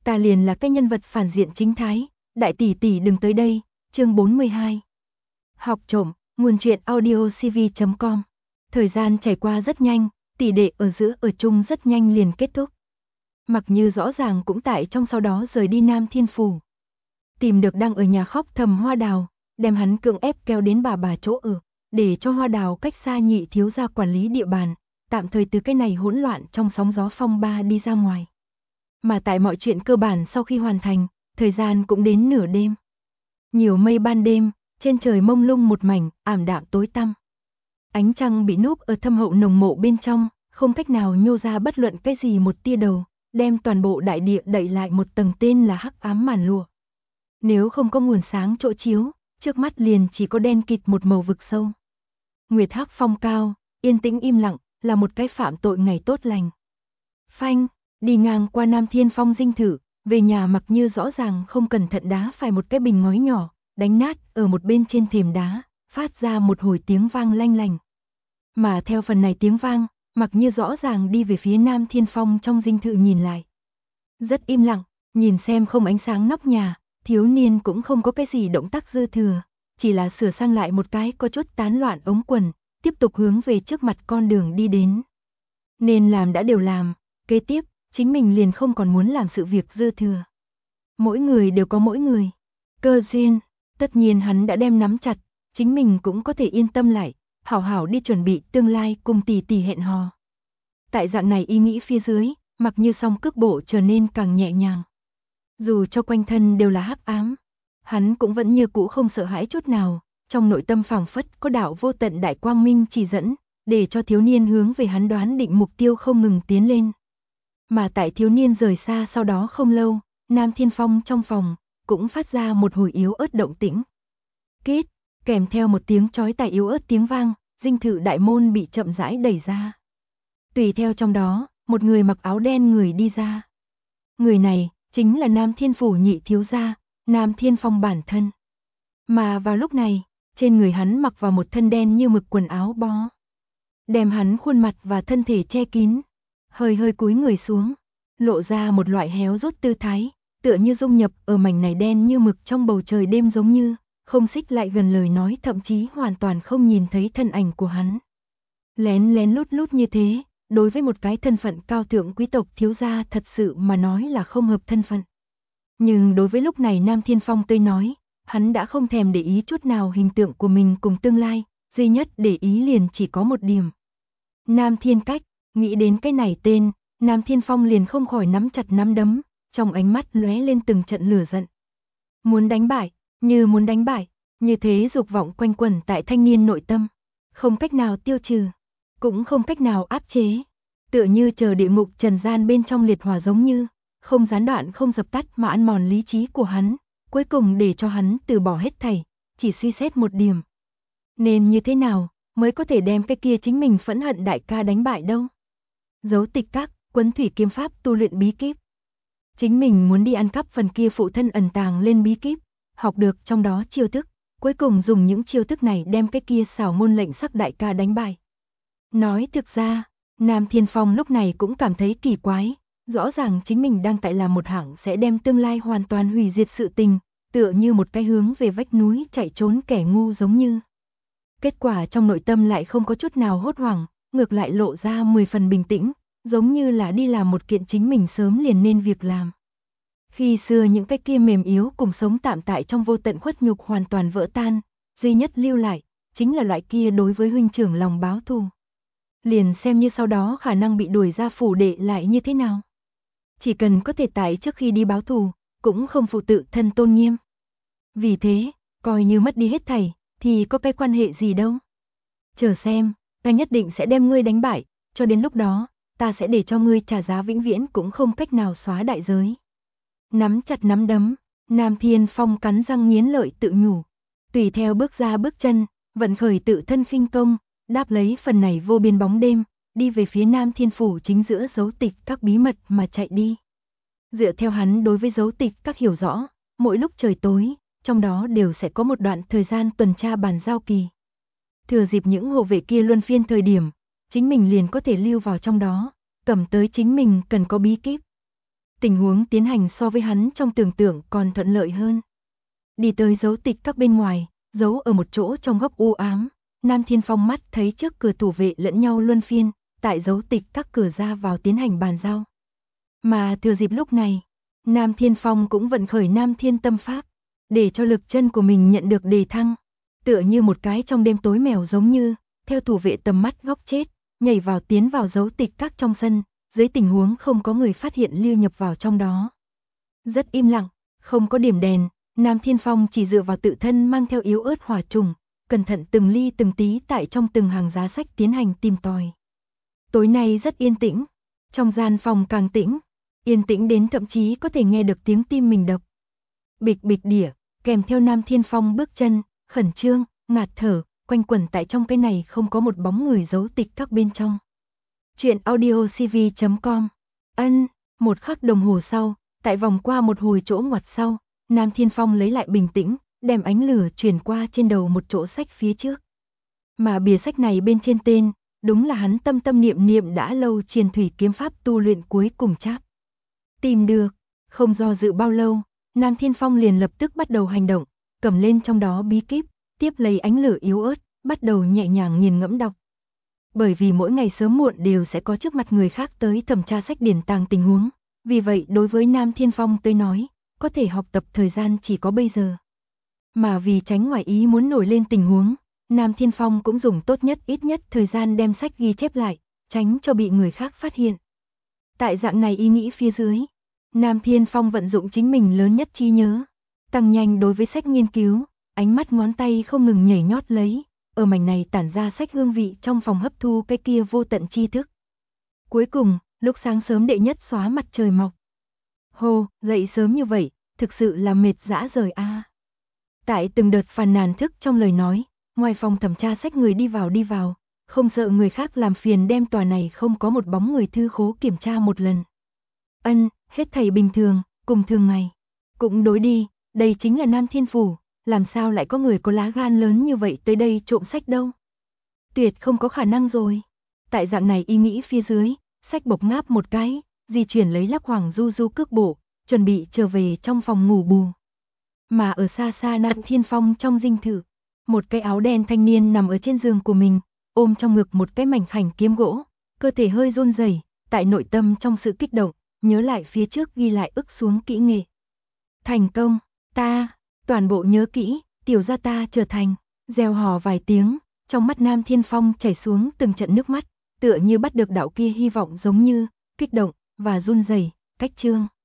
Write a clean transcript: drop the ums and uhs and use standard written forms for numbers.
ta liền là cái nhân vật phản diện chính thái, đại tỷ tỷ đừng tới đây, chương 42. Học trộm, nguồn truyện audiocv.com. Thời gian trải qua rất nhanh, tỷ đệ ở giữa ở chung rất nhanh liền kết thúc. Mặc Như rõ ràng cũng tại trong sau đó rời đi Nam Thiên Phủ. Tìm được đang ở nhà khóc thầm Hoa Đào, đem hắn cưỡng ép kéo đến bà chỗ ở, để cho Hoa Đào cách xa Nhị thiếu gia quản lý địa bàn, tạm thời từ cái này hỗn loạn trong sóng gió phong ba đi ra ngoài. Mà tại mọi chuyện cơ bản sau khi hoàn thành, thời gian cũng đến nửa đêm. Nhiều mây ban đêm, trên trời mông lung một mảnh, ảm đạm tối tăm. Ánh trăng bị núp ở thâm hậu nồng mộ bên trong, không cách nào nhô ra bất luận cái gì một tia đầu, đem toàn bộ đại địa đậy lại một tầng tên là hắc ám màn lụa. Nếu không có nguồn sáng chỗ chiếu, trước mắt liền chỉ có đen kịt một màu vực sâu. Nguyệt hắc phong cao, yên tĩnh im lặng, là một cái phạm tội ngày tốt lành. Phanh, đi ngang qua Nam Thiên Phong dinh thự, về nhà Mặc Như rõ ràng không cẩn thận đá phải một cái bình ngói nhỏ, đánh nát ở một bên trên thềm đá, phát ra một hồi tiếng vang lanh lành. Mà theo phần này tiếng vang, Mặc Như rõ ràng đi về phía Nam Thiên Phong trong dinh thự nhìn lại. Rất im lặng, nhìn xem không ánh sáng nóc nhà, thiếu niên cũng không có cái gì động tác dư thừa, chỉ là sửa sang lại một cái có chút tán loạn ống quần, tiếp tục hướng về trước mặt con đường đi đến. Nên làm đã đều làm, kế tiếp, chính mình liền không còn muốn làm sự việc dư thừa. Mỗi người đều có mỗi người. Cơ duyên, tất nhiên hắn đã đem nắm chặt, chính mình cũng có thể yên tâm lại, hảo hảo đi chuẩn bị tương lai cùng tỷ tỷ hẹn hò. Tại dạng này ý nghĩ phía dưới, Mặc Như song cước bộ trở nên càng nhẹ nhàng. Dù cho quanh thân đều là hắc ám, hắn cũng vẫn như cũ không sợ hãi chút nào, trong nội tâm phảng phất có đạo vô tận đại quang minh chỉ dẫn, để cho thiếu niên hướng về hắn đoán định mục tiêu không ngừng tiến lên. Mà tại thiếu niên rời xa sau đó không lâu, Nam Thiên Phong trong phòng cũng phát ra một hồi yếu ớt động tĩnh. Kết, kèm theo một tiếng chói tai yếu ớt tiếng vang, dinh thự đại môn bị chậm rãi đẩy ra. Tùy theo trong đó, một người mặc áo đen người đi ra. Người này chính là Nam Thiên Phủ Nhị thiếu gia, Nam Thiên Phong bản thân. Mà vào lúc này, trên người hắn mặc vào một thân đen như mực quần áo bó, đem hắn khuôn mặt và thân thể che kín, hơi hơi cúi người xuống, lộ ra một loại héo rút tư thái, tựa như dung nhập ở mảnh này đen như mực trong bầu trời đêm giống như, không xích lại gần lời nói, thậm chí hoàn toàn không nhìn thấy thân ảnh của hắn. Lén lén lút lút như thế, đối với một cái thân phận cao thượng quý tộc thiếu gia thật sự mà nói là không hợp thân phận. Nhưng đối với lúc này Nam Thiên Phong tới nói, hắn đã không thèm để ý chút nào hình tượng của mình cùng tương lai, duy nhất để ý liền chỉ có một điểm. Nam Thiên Cách, nghĩ đến cái này tên, Nam Thiên Phong liền không khỏi nắm chặt nắm đấm, trong ánh mắt lóe lên từng trận lửa giận. Muốn đánh bại, như thế dục vọng quanh quẩn tại thanh niên nội tâm, không cách nào tiêu trừ, cũng không cách nào áp chế, tựa như chờ địa ngục trần gian bên trong liệt hỏa giống như, không gián đoạn không dập tắt mà ăn mòn lý trí của hắn, cuối cùng để cho hắn từ bỏ hết thảy, chỉ suy xét một điểm. Nên như thế nào mới có thể đem cái kia chính mình phẫn hận đại ca đánh bại đâu? Dấu tịch các, quấn thủy kiếm pháp tu luyện bí kíp. Chính mình muốn đi ăn cắp phần kia phụ thân ẩn tàng lên bí kíp, học được trong đó chiêu thức, cuối cùng dùng những chiêu thức này đem cái kia xảo ngôn lệnh sắc đại ca đánh bại. Nói thực ra, Nam Thiên Phong lúc này cũng cảm thấy kỳ quái, rõ ràng chính mình đang tại làm một hạng sẽ đem tương lai hoàn toàn hủy diệt sự tình, tựa như một cái hướng về vách núi chạy trốn kẻ ngu giống như. Kết quả trong nội tâm lại không có chút nào hốt hoảng, ngược lại lộ ra 10 phần bình tĩnh, giống như là đi làm một kiện chính mình sớm liền nên việc làm. Khi xưa những cái kia mềm yếu cùng sống tạm tại trong vô tận khuất nhục hoàn toàn vỡ tan, duy nhất lưu lại, chính là loại kia đối với huynh trưởng lòng báo thù. Liền xem như sau đó khả năng bị đuổi ra phủ đệ lại như thế nào. Chỉ cần có thể tại trước khi đi báo thù, cũng không phụ tự thân tôn nghiêm. Vì thế, coi như mất đi hết thảy, thì có cái quan hệ gì đâu. Chờ xem, ta nhất định sẽ đem ngươi đánh bại, cho đến lúc đó, ta sẽ để cho ngươi trả giá vĩnh viễn cũng không cách nào xóa đại giới. Nắm chặt nắm đấm, Nam Thiên Phong cắn răng nghiến lợi tự nhủ. Tùy theo bước ra bước chân, vận khởi tự thân khinh công, đáp lấy phần này vô biên bóng đêm, đi về phía Nam Thiên Phủ chính giữa dấu tịch các bí mật mà chạy đi. Dựa theo hắn đối với dấu tịch các hiểu rõ, mỗi lúc trời tối, trong đó đều sẽ có một đoạn thời gian tuần tra bàn giao kỳ. Thừa dịp những hộ vệ kia luân phiên thời điểm, chính mình liền có thể lưu vào trong đó, cầm tới chính mình cần có bí kíp. Tình huống tiến hành so với hắn trong tưởng tượng còn thuận lợi hơn. Đi tới dấu tịch các bên ngoài, giấu ở một chỗ trong góc u ám, Nam Thiên Phong mắt thấy trước cửa thủ vệ lẫn nhau luân phiên, tại dấu tịch các cửa ra vào tiến hành bàn giao. Mà thừa dịp lúc này, Nam Thiên Phong cũng vận khởi Nam Thiên Tâm Pháp, để cho lực chân của mình nhận được đề thăng, tựa như một cái trong đêm tối mèo giống như, theo thủ vệ tầm mắt góc chết, nhảy vào tiến vào dấu tịch các trong sân, dưới tình huống không có người phát hiện lưu nhập vào trong đó. Rất im lặng, không có điểm đèn, Nam Thiên Phong chỉ dựa vào tự thân mang theo yếu ớt hỏa trùng, cẩn thận từng ly từng tí tại trong từng hàng giá sách tiến hành tìm tòi. Tối nay rất yên tĩnh, trong gian phòng càng tĩnh, yên tĩnh đến thậm chí có thể nghe được tiếng tim mình đập. Bịch bịch đĩa, kèm theo Nam Thiên Phong bước chân, khẩn trương, ngạt thở, quanh quẩn tại trong cái này không có một bóng người giấu tịch các bên trong. Chuyện audiocv.com. Một khắc đồng hồ sau, tại vòng qua một hồi chỗ ngoặt sau, Nam Thiên Phong lấy lại bình tĩnh, đem ánh lửa chuyển qua trên đầu một chỗ sách phía trước. Mà bìa sách này bên trên tên, đúng là hắn tâm tâm niệm niệm đã lâu Triền Thủy kiếm pháp tu luyện cuối cùng cháp. Tìm được, không do dự bao lâu, Nam Thiên Phong liền lập tức bắt đầu hành động, cầm lên trong đó bí kíp, tiếp lấy ánh lửa yếu ớt, bắt đầu nhẹ nhàng nghiền ngẫm đọc. Bởi vì mỗi ngày sớm muộn đều sẽ có trước mặt người khác tới thẩm tra sách điển tàng tình huống, vì vậy đối với Nam Thiên Phong tới nói, có thể học tập thời gian chỉ có bây giờ. Mà vì tránh ngoài ý muốn nổi lên tình huống, Nam Thiên Phong cũng dùng tốt nhất ít nhất thời gian đem sách ghi chép lại, tránh cho bị người khác phát hiện. Tại dạng này ý nghĩ phía dưới, Nam Thiên Phong vận dụng chính mình lớn nhất trí nhớ, tăng nhanh đối với sách nghiên cứu, ánh mắt ngón tay không ngừng nhảy nhót lấy, ở mảnh này tản ra sách hương vị trong phòng hấp thu cái kia vô tận tri thức. Cuối cùng, lúc sáng sớm đệ nhất xóa mặt trời mọc. Hồ, dậy sớm như vậy, thực sự là mệt dã rời a. Tại từng đợt phàn nàn thức trong lời nói, ngoài phòng thẩm tra sách người đi vào, không sợ người khác làm phiền đem tòa này không có một bóng người thư khố kiểm tra một lần. Hết thảy bình thường, cùng thường ngày. Cũng đối đi, đây chính là Nam Thiên Phủ, làm sao lại có người có lá gan lớn như vậy tới đây trộm sách đâu? Tuyệt không có khả năng rồi. Tại dạng này ý nghĩ phía dưới, sách bộc ngáp một cái, di chuyển lấy Lắc Hoàng du du cước bộ, chuẩn bị trở về trong phòng ngủ bù. Mà ở xa xa Nam Thiên Phong trong dinh thự, một cái áo đen thanh niên nằm ở trên giường của mình, ôm trong ngực một cái mảnh khảnh kiếm gỗ, cơ thể hơi run rẩy, tại nội tâm trong sự kích động, nhớ lại phía trước ghi lại ức xuống kỹ nghệ. Thành công, ta, toàn bộ nhớ kỹ, tiểu gia ta trở thành, reo hò vài tiếng, trong mắt Nam Thiên Phong chảy xuống từng trận nước mắt, tựa như bắt được đạo kia hy vọng giống như, kích động, và run rẩy, cách chương.